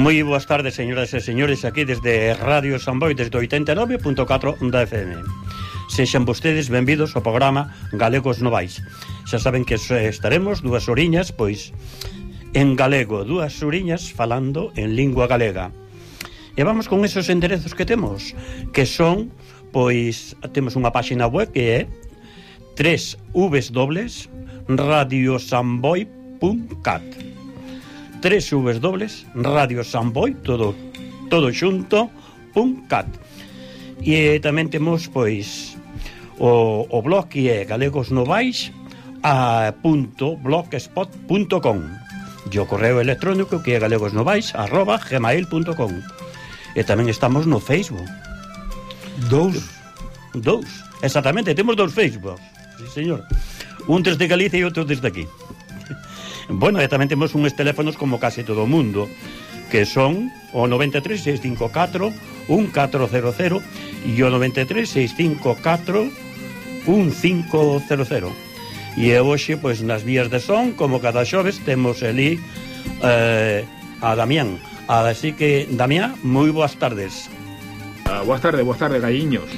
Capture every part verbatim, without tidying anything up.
Moi boas tardes, señoras e señores, aquí desde Radio Samboy, desde oitenta e nove punto catro da F M. Sexan vostedes benvidos ao programa Galegos Novais. Xa saben que estaremos dúas horiñas, pois, en galego, dúas horiñas falando en lingua galega. E vamos con esos enderezos que temos, que son, pois, temos unha páxina web que é w w w punto radio samboy punto cat. w w w punto radio samboy todo todo xunto punto cat. E tamén temos pois o, o blog que é galegosnovais a punto blogspot punto com e o correo electrónico que é galegosnovais arroba gmail punto com. E tamén estamos no Facebook. Dous Dous, exactamente, temos dous Facebook. Sí, señor. Un desde Galicia e outro desde aquí. Bueno, e tamén temos uns teléfonos como case todo o mundo, que son o noventa e tres, seis cinco catro, un catro cero cero e o noventa e tres, seis cinco catro, un cinco cero cero. E hoxe, pois, nas vías de son, como cada xoves, temos ali eh, a Damián. Así que, Damián, moi boas tardes. Uh, boas tardes, boas tardes, galliños.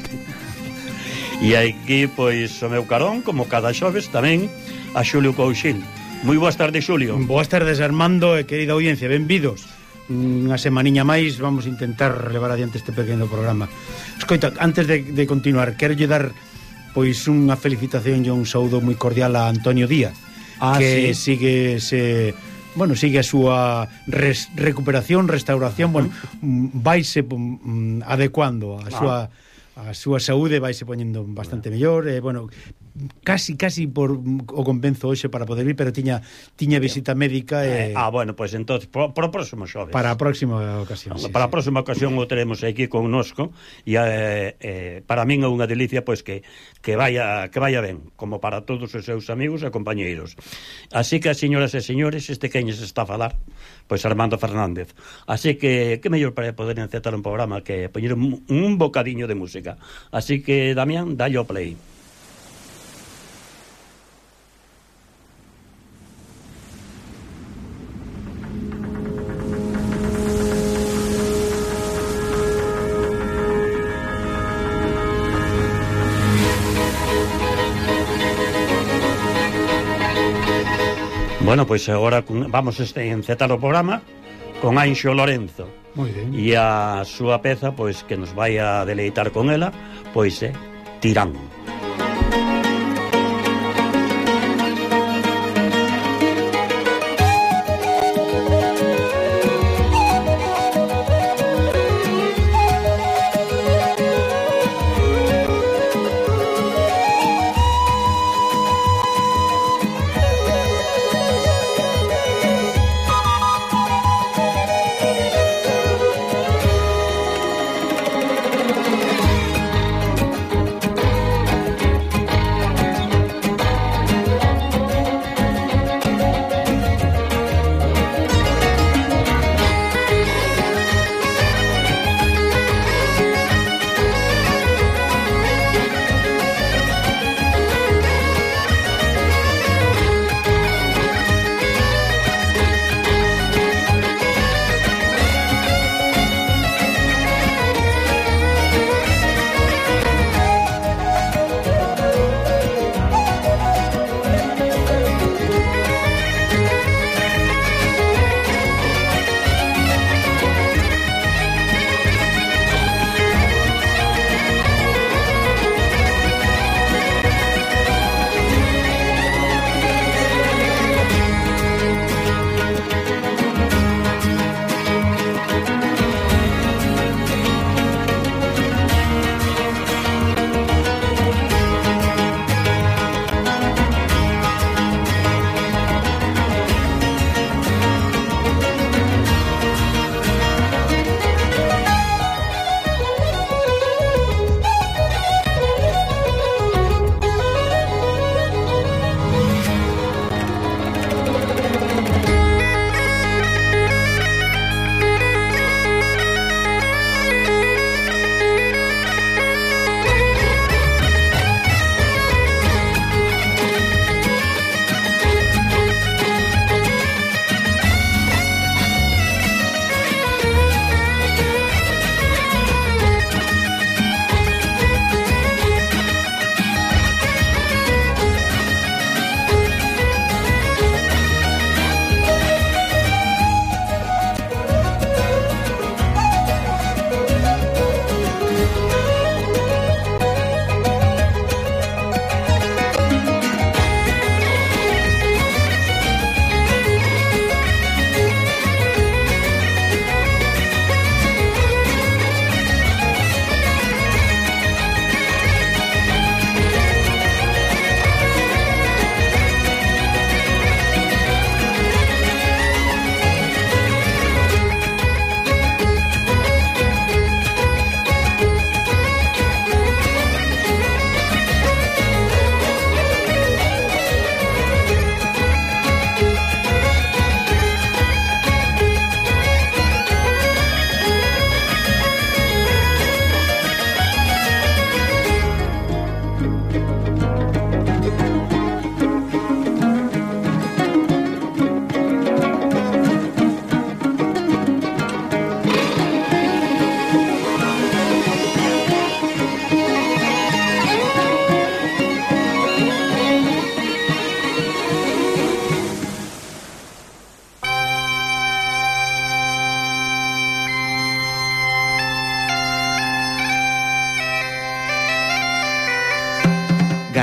E aquí, pois, o meu carón, como cada xoves, tamén a Xulio Couchil. Moi boas tardes, Xulio. Boas tardes, Armando e querida audiencia, benvidos. Unha semaniña máis vamos a intentar levar adiante este pequeno programa. Escoita, antes de, de continuar, quero lle dar pois unha felicitación e un saúdo moi cordial a Antonio Díaz, ah, que sí. sigue se bueno, sigue a súa res, recuperación, restauración, bueno, vaise um, adecuando a súa ah. a súa saúde, vaise poñendo bastante mellor, e, bueno, casi, casi por o convenzo hoxe para poder ir, pero tiña tiña visita médica e... Eh, ah, bueno, pois pues, entonces, para o próximo xoves. Para a próxima ocasión, sí, Para a sí. próxima ocasión o teremos aquí connosco, e eh, eh, para min é unha delicia, pois, pues, que, que, vaya, que vaya ben, como para todos os seus amigos e compañeiros. Así que, señoras e señores, este queñes está a falar, pois Armando Fernández. Así que, que mellor para poder encetar un programa que poñer un, un bocadiño de música. Así que, Damián, dalle o play. Bueno, pois pues agora vamos a encetar o programa con Anxo Lorenzo. Moi ben. E a súa peza, pois, que nos vai a deleitar con ela, pois é Tirán.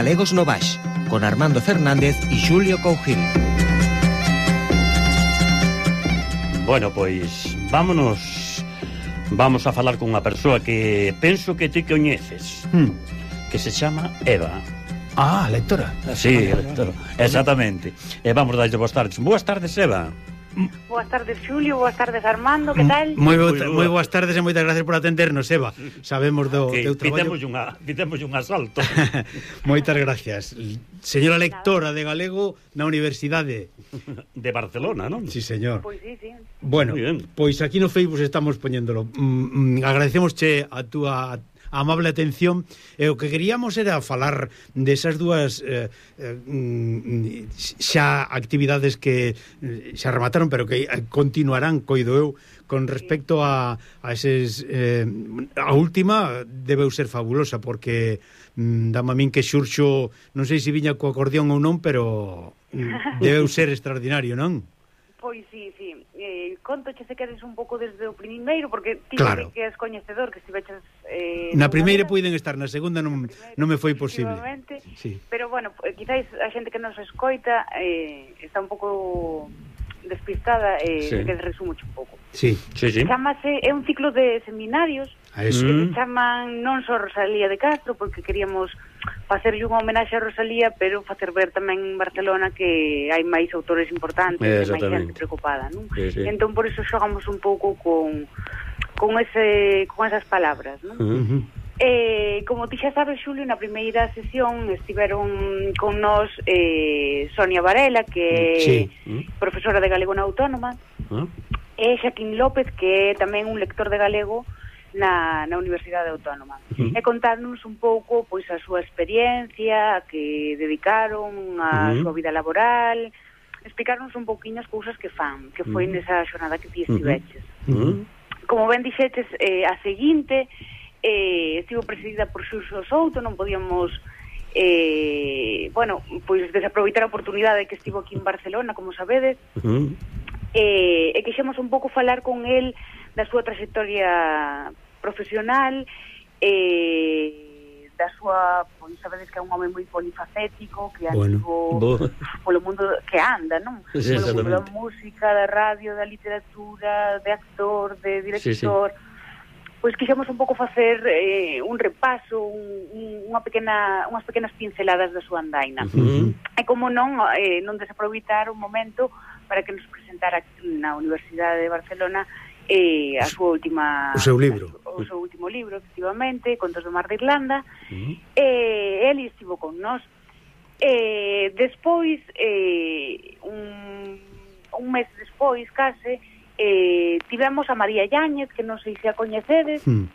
Galegos no Baix, con Armando Fernández e Xulio Cougil. Bueno, pois, vámonos Vamos a falar con unha persoa que penso que ti coñeces, hmm. que se chama Eva. Ah, lectora. Sí, lectora, exactamente. E vamos darlle boas tardes. Boas tardes, Eva. Boas tardes, Xulio, boas tardes, Armando, que tal? Moi, bo, moi boas tardes e moitas gracias por atendernos, Eva. Sabemos do que teu traballo. Fitemos unha, fitemos un asalto. Moitas gracias. Señora lectora de galego na Universidade de Barcelona, non? Sí, señor. Pois sí, sí. Bueno, pois aquí no Facebook estamos poñéndolo. Mm, mm, agradecemosche a túa amable atención, e o que queríamos era falar desas dúas eh, eh, xa actividades que xa remataron, pero que continuarán, coido eu, con respecto a, a eses eh, a última debeu ser fabulosa, porque mm, dame a min que xurxo, non sei se viña co acordeón ou non, pero mm, debeu ser extraordinario, non? Pois sí, sí. Eh, contoche se queres un pouco desde o primeiro, porque ti claro. que és coñecedor, que estiveches... Eh, na primeira puiden estar, na segunda non, non me foi posible. Sí. Pero, bueno, quizáis a xente que nos escoita eh, está un pouco despistada, eh, sí. que resumo un pouco. Sí. Sí, sí. Chámase, é un ciclo de seminarios a eso. que se chaman non só Rosalía de Castro, porque queríamos facerlle unha homenaxe a Rosalía, pero facer ver tamén en Barcelona que hai máis autores importantes, e máis xente preocupada, non? Sí, sí. Entón, por iso xogamos un pouco con con ese con esas palabras, non? Uh-huh. Eh, como ti xa sabes, Xulio, na primeira sesión estiveron con nós eh, Sonia Varela, que é sí. profesora de galego na Autónoma, uh-huh. e Xaquín López, que é tamén un lector de galego na, na Universidade Autónoma. Uh-huh. E contarnos un pouco pois a súa experiencia, a que dedicaron, a uh-huh. súa vida laboral, explicarnos un pouquiño as cousas que fan, que foi uh-huh. nesa xornada que ti estiveches. Uh-huh. Como ben dixeches, eh, a seguinte eh, estivo presidida por Xurxo Souto, non podíamos eh, bueno, pois desaproveitar a oportunidade que estivo aquí en Barcelona, como sabedes, uh-huh. eh, e quixemos un pouco falar con el da súa trayectoria profesional, eh, da súa, pois sabedes que é un home moi polifacético, que bueno. antigo polo mundo que anda, non? Sí, polo mundo da música, da radio, da literatura, de actor, de director. Sí, sí. Pois quixemos un pouco facer eh, un repaso, un, un, unha pequena, unhas pequenas pinceladas da súa andaina. Uh-huh. E como non, eh, non desaproveitar un momento para que nos presentara na Universidade de Barcelona eh, a súa última... O seu libro. O seu último libro, efectivamente, Contos do Mar de Irlanda. Uh-huh. Eh, ele estivo con nós. Eh, despois, eh, un, un mes despois, case... Eh, tivemos a María Yáñez, que non sei se a coñecedes, mm.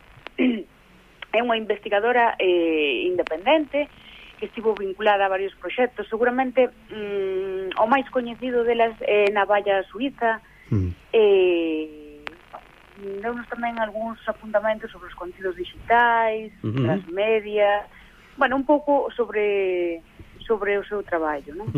é unha investigadora eh, independente que estivo vinculada a varios proxectos. Seguramente mm, o máis coñecido delas é eh, na Valla Suiza. mm. eh, deunos tamén algúns apuntamentos sobre os contidos digitais, mm-hmm. das medias, bueno, un pouco sobre sobre o seu traballo, non?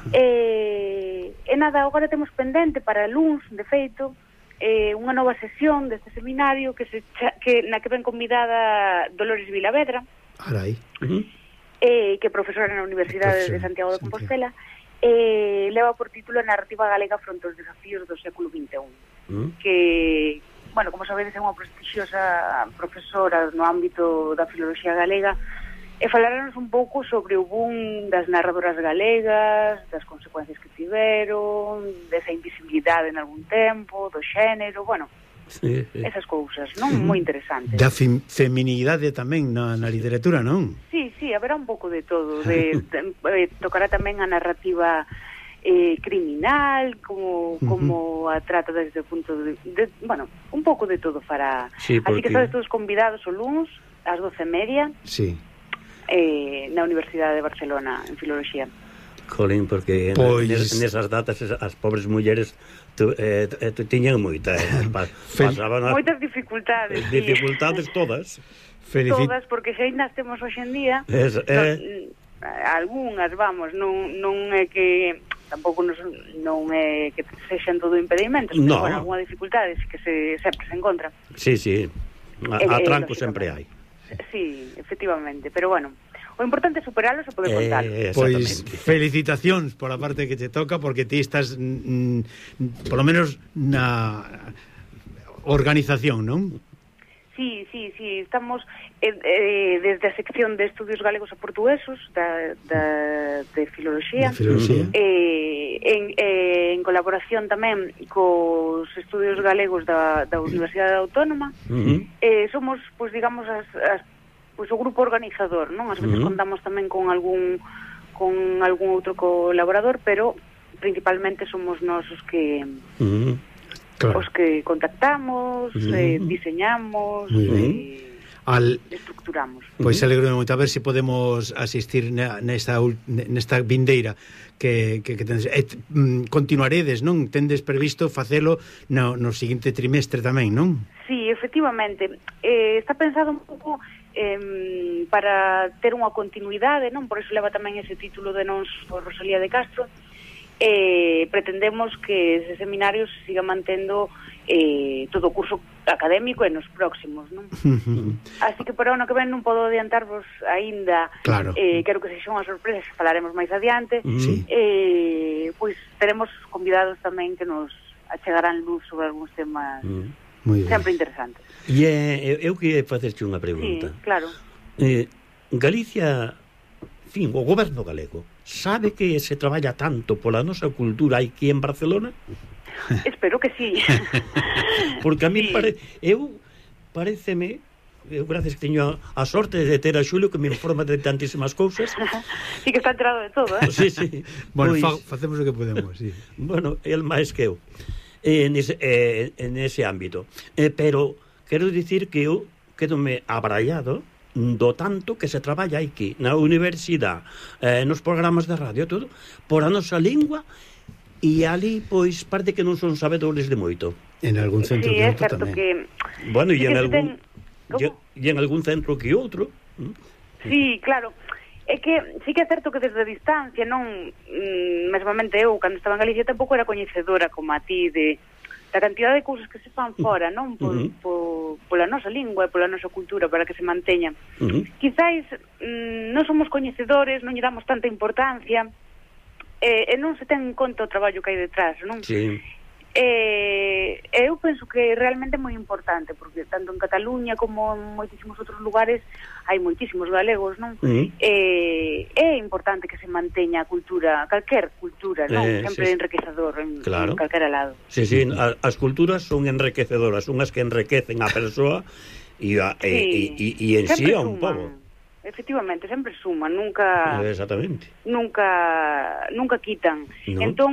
e, e nada, agora temos pendente para luns, de feito, eh, unha nova sesión deste seminario que se cha, que na que ven convidada Dolores Vilavedra, Arai. Uh-huh. eh, que é profesora na Universidade de Santiago de Compostela, eh, leva por título Narrativa Galega fronte aos desafíos do século vinte e un, uh-huh. que, bueno, como sabedes, é unha prestixiosa profesora no ámbito da filoloxía galega, e falarnos un pouco sobre o boom das narradoras galegas, das consecuencias que tiveron, desa invisibilidade en algún tempo, do xénero, bueno, sí, sí. esas cousas, non? Mm. Moi interesantes. Da fem feminidade tamén na, na literatura, non? Sí, sí, haberá un pouco de todo, de, de, de tocará tamén a narrativa eh, criminal, como, como uh-huh. a trata desde o punto de, de, bueno, un pouco de todo fará. Sí, porque... Así que estades todos convidados o luns, ás doce e media. Sí. Eh, na Universidade de Barcelona en Filoloxía. Colín, porque pois... nesas datas as pobres mulleres tu, eh, tu, tiñan moita eh, pa, pasaban a... moitas dificultades eh, dificultades sí. todas Felicit... todas, porque xa ainda temos hoxe en día es, eh... non, algunhas, vamos, non, non é que tampouco nos, non é que sexan todo impedimentos, no. pero bueno, alguna dificultade que se, sempre se encontra. Sí, sí, a, a tranco eh, sempre hai. Sí, efectivamente, pero bueno, o importante é superalos e poder contalos. Eh, Pois felicitacións por a parte que te toca, porque ti estás mm, por lo menos na organización, non? Sí, sí, sí, estamos eh, eh, desde a sección de estudios galegos e portuguesos da, da, de filoloxía, De filoloxía. eh, en, eh, en colaboración tamén cos estudios galegos da, da Universidade Autónoma. Uh-huh. eh, somos, pois digamos, as, as, pois, o grupo organizador, non? As veces Uh-huh. contamos tamén con algún con algún outro colaborador, pero principalmente somos nós os que Uh-huh. Claro. os que contactamos, Uh-huh. eh, diseñamos, Muy bien. eh, Al estructuramos. Pois alegro moito a ver se podemos asistir na, nesta ul- nesta vindeira que, que, que tendes. Et, mm, continuaredes, non? Tendes previsto facelo no, no seguinte trimestre tamén, non? Sí, efectivamente. Eh, está pensado un pouco eh, para ter unha continuidade, non? Por iso leva tamén ese título de non por Rosalía de Castro. Eh, pretendemos que ese seminario se siga mantendo eh, todo o curso académico e nos próximos, non? Así que por ano que ven non podo adiantarvos aínda. Claro. Eh, quero que sexa unha sorpresa, falaremos máis adiante. Sí. Eh, pois teremos convidados tamén que nos achegarán luz sobre algúns temas Uh-huh. Muy ben. sempre interesantes. E eh, eu queria facerche unha Sí, pregunta. claro. Eh, Galicia, fin, o goberno galego sabe que se traballa tanto pola nosa cultura aquí en Barcelona? Espero que sí. Porque a mí Sí. pare... eu pareceme, eu gracias que teño a, a sorte de ter a Xulio que me informa de tantísimas cousas. Sí que está enterado de todo, eh? Sí, sí. Bueno, Pois, fa, facemos o que podemos, sí. bueno, el máis que eu en ese, eh, en ese ámbito. Eh, pero quero dicir que eu quedome abraiado do tanto que se traballa aquí na universidade, eh, nos programas de radio, todo, por a nosa lingua, e ali, pois, parte que non son sabedores de moito. En algún centro Sí, que é outro certo tamén. que... Bueno, e Sí en que se algún ten- ¿Cómo? e, e en algún centro que outro. ¿Mm? Sí, claro. É que sí que é certo que desde a distancia, non... Mm, mesmamente eu, cando estaba en Galicia, tampouco era coñecedora como a ti de... da cantidad de cousas que se fan fora, non? Por, Uh-huh. por, pola nosa lingua e pola nosa cultura para que se manteña. Uh-huh. Quizáis mm, non somos coñecedores, non lle damos tanta importancia e, e non se ten en conta o traballo que hai detrás, non? Sí. Eh, eu penso que realmente é moi importante porque tanto en Cataluña como en moitísimos outros lugares hai moitísimos galegos, non? Uh-huh. Eh, é importante que se manteña a cultura, calquer cultura, non? Eh, Sempre sí, sí. enriquecedor en, Claro. en calquera lado. Sí, sí, a, as culturas son enriquecedoras, unhas que enriquecen a persoa e, a, e, e, e, e en sí a un pobo. Efectivamente, sempre suman, nunca Exactamente. nunca nunca quitan. No. Entón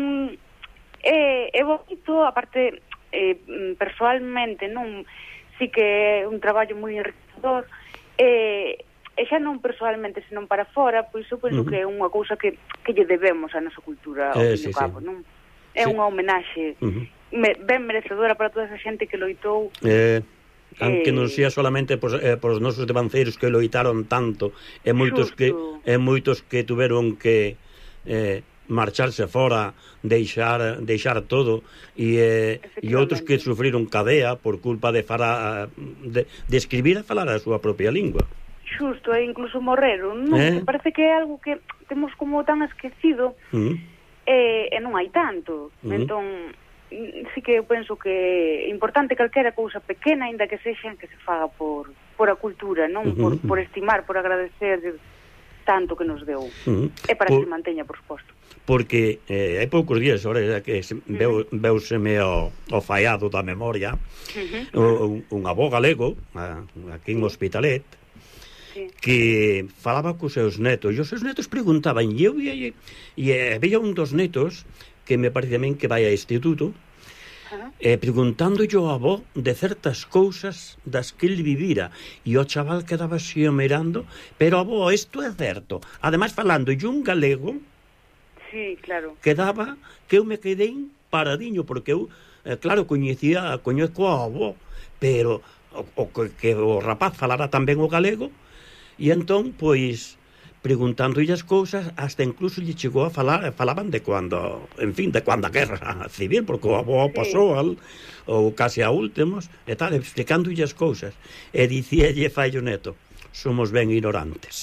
é, é bonito, aparte eh, persoalmente non sí que é un traballo moi enriquecedor e, e xa non persoalmente senón para fora, pois eu penso Uh-huh. que é unha cousa que, que lle debemos a nosa cultura ao Eh, fin sí, e ao cabo, sí. non? É Sí. unha homenaxe Uh-huh. me, ben merecedora para toda esa xente que loitou. Eh, aunque non Eh, sea solamente por, eh, por os nosos devanceiros que loitaron tanto e moitos que Xusto. e moitos que tuveron que eh, marcharse fora, deixar deixar todo e eh, e outros que sufriron cadea por culpa de fara, de, de escribir e falar a súa propia lingua. Xusto, e incluso morreron, non? Eh? Que parece que é algo que temos como tan esquecido Mm. e, e non hai tanto. Mm. Entón, mm, sí que eu penso que é importante calquera cousa pequena, aínda que sexa que se faga por, por a cultura, non? Uh-huh. Por, por estimar, por agradecer tanto que nos deu. Mm. E para Por- que se manteña, por suposto. Porque eh, hai poucos días ahora que se, veu, veuseme o, o fallado da memoria Uh-huh. o, un, un avó galego a, aquí en Hospitalet Sí. que falaba cos seus netos e os seus netos preguntaban e eu e, e había un dos netos que me parece a min que vai a instituto Uh-huh. eh, preguntando yo ao avó de certas cousas das que ele vivira e o chaval quedaba así mirando, pero avó, isto é certo, ademais falando yo un galego Sí, claro. quedaba que eu me quedei paradiño porque eu, eh, claro, coñecía coñeco ao avó, pero o, o que o rapaz falara tamén o galego e entón, pois preguntándolle as cousas, hasta incluso lle chegou a falar, falaban de cuando, en fin, de cuando a guerra civil, porque o avó Sí. pasou al, ou case a últimos, e tal, explicándolle as cousas, e dicíalle fai o neto, somos ben ignorantes.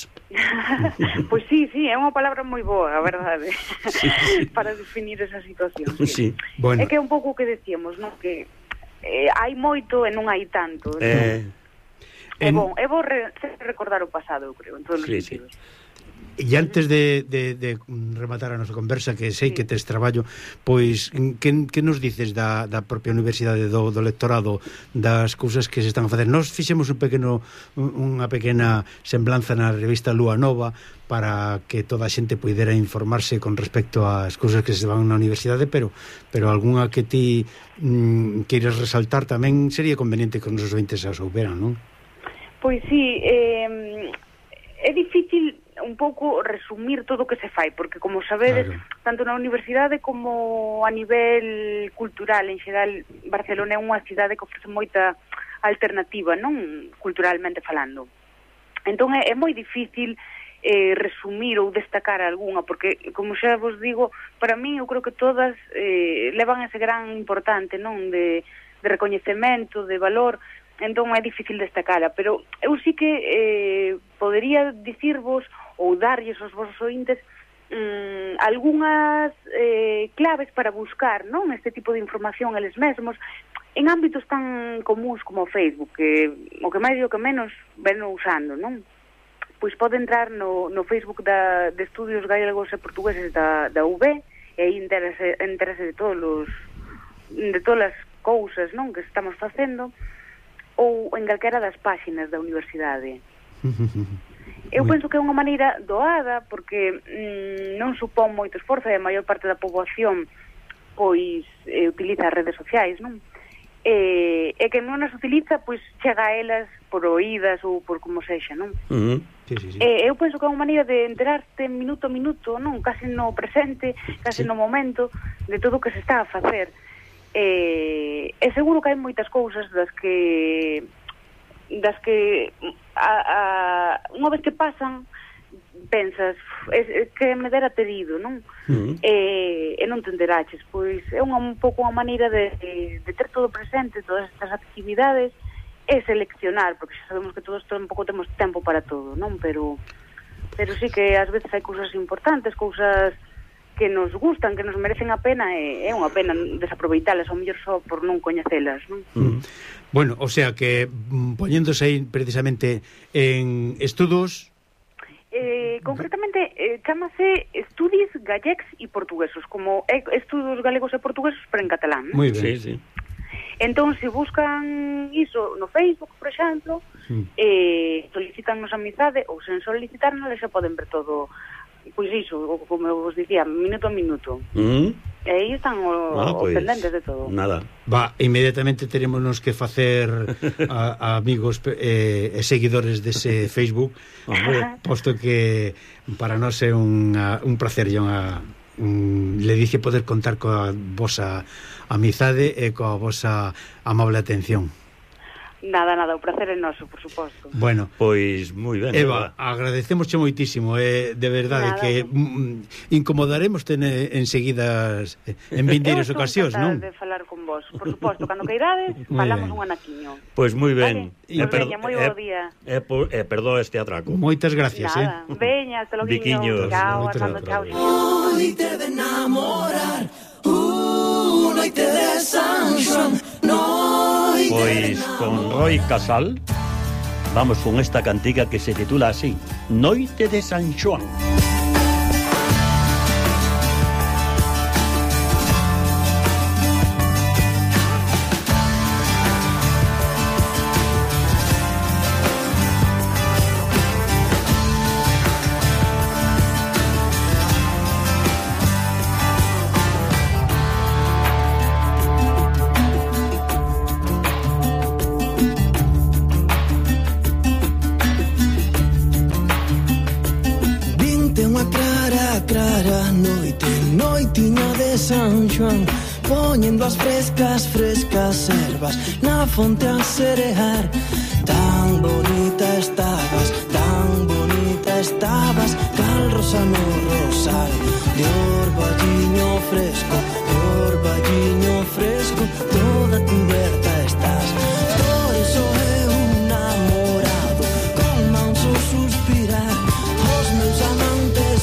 Pois sí, sí, é unha palabra moi boa, a verdade, sí, sí. Para definir esa situación. Sí. Sí. Bueno. É que é un pouco o que decíamos, non? Que eh, hai moito e non hai tanto. Eh... É bon, é bon re recordar o pasado, eu creo, en todos sí, os sentidos. Sí. E antes de, de, de rematar a nosa conversa, que sei sí. que tes traballo, pois que, que nos dices da, da propia universidade, do, do lectorado, das cousas que se están a facer? Nos fixemos un pequeno, unha pequena semblanza na revista Lúa Nova para que toda a xente puidera informarse con respecto ás cousas que se van na universidade, pero pero algunha que ti mm, queiras resaltar tamén sería conveniente que os nosos ointes a souberan, non? Pois sí, eh, é difícil un pouco resumir todo o que se fai, porque como sabedes, claro, tanto na universidade como a nivel cultural en xeral, Barcelona é unha cidade que ofrece moita alternativa, non culturalmente falando. Entón é, é moi difícil eh, resumir ou destacar algunha, porque como xa vos digo, para mí eu creo que todas eh, levan ese gran importante, non, de, de recoñecemento, de valor. Entón é difícil destacala, pero eu sí que eh, podería dicirvos ou darlles aos vosos ointes mm, algunhas eh, claves para buscar, non, este tipo de información eles mesmos en ámbitos tan comuns como o Facebook, que o que máis e o que menos ven usando, non? Pois pode entrar no, no Facebook da, de Estudios Galegos e Portugueses da, da U B e aí interese, interese de todos os, de todas as cousas, non, que estamos facendo, ou en calquera das páxinas da universidade. Eu penso que é unha maneira doada, porque mm, non supón moito esforzo e a maior parte da poboación pois eh, utiliza as redes sociais, non? E, e que non as utiliza, pois chega a elas por oídas ou por como sexa, non? Uh -huh. Sí, sí, sí. E eu penso que é unha maneira de enterarte minuto a minuto, non? Casi no presente, casi sí. no momento de todo o que se está a facer. E, e seguro que hai moitas cousas das que das que a, a, unha vez que pasan pensas es, es que me dera ter ido, non? Uh -huh. e, e non te enteraches, pois é unha, un pouco unha maneira de, de, de ter todo presente, todas estas actividades e seleccionar, porque xa sabemos que todos tampouco temos tempo para todo, non? Pero pero sí que ás veces hai cousas importantes, cousas que nos gustan, que nos merecen a pena, e é unha pena desaproveitalas, ao mellor só por non coñecelas, non? Mm. Bueno, o sea que poñéndose aí precisamente en estudos... Eh, concretamente, eh, chámase Estudis Gallecs e Portuguesos, como é Estudos Galegos e Portuguesos, pero en catalán, non? Moi ben. Sí, sí. Entón, se buscan iso no Facebook, por exemplo, mm. eh, solicitannos amizade, ou sen solicitarnos, xa poden ver todo... Pois iso, como eu vos dicía, minuto a minuto. Mm. E aí están o, ah, pues, os pendentes de todo. Nada. Va, inmediatamente terémonos que facer a, a amigos e eh, seguidores dese Facebook, posto que para nós é un, un placer e unha un, le dice poder contar coa vosa amizade e coa vosa amable atención. Nada, nada, o placer é noso, por suposto. Bueno, pois moi ben. Eva, agradecemosche moitísimo, eh, de verdade nada, que mm, incomodaremos ten enseguida en vindeiras ocasións, non? Eu estou encantada de falar con vos, por suposto, cando queirades, falamos un anaquiño. Pois moi ben. Vale? E per, veña, moi bo día. E, e, e perdoa este atraco. Moitas gracias, nada, eh. Veña, hasta logo. Biquiños. Chao, Armando, chao. Noite de enamorar, uh, noite de San Xoán, noite. Pois con Roy Casal vamos con esta cantiga que se titula así, Noite de San Xoán. Poñendo as frescas, frescas ervas na fonte a serear. Tan bonita estabas, tan bonita estabas, cal rosa no rosal de orballiño fresco, de orballiño fresco, toda cuberta estás. Por iso é un namorado con manso suspirar, os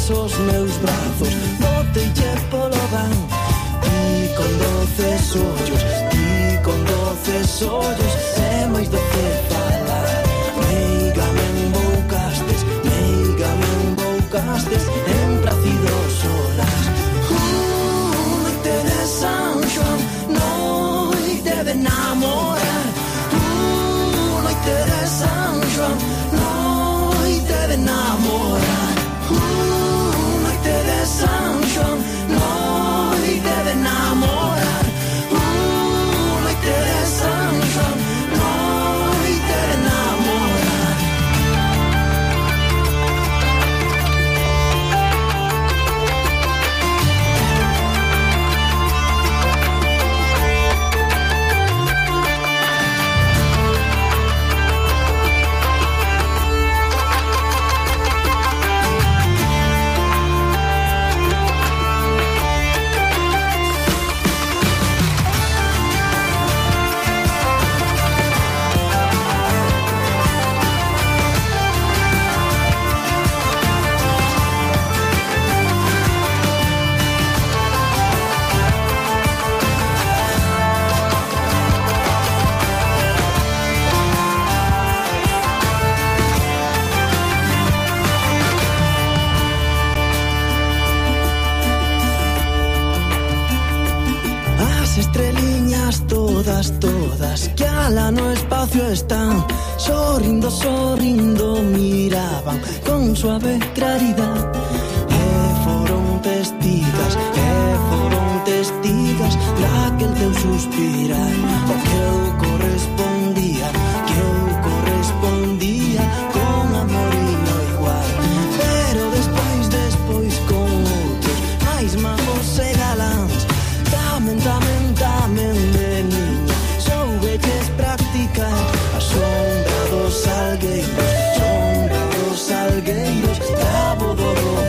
tes os meus brazos, botelle polo van. Ti con doces ollos, ti con doces ollos, é máis doce falar. Meiga me emboucastes, meiga me emboucastes, en Plácido solas. Uh, noite de San Xoán, noite de enamorar. Uh, noite de San Xoán, noite de enamorar. Uh, noite de San Xoán, noite de enamorar. Uh, noite de San Xoán, noite de enamorar. As estreliñas todas, todas que ala no espacio están, sorrindo, sorrindo miraban con suave claridad. E foron testigas, e foron testigas daquel teu suspirar. O que eu correspondía, que eu correspondía con amoriño igual. Pero despois, despois con outros máis majos e galáns. Tamen, tamen, tamen de niña, soubelles practicar a sombra dos salgueiros, sombra dos salgueiros, cabo do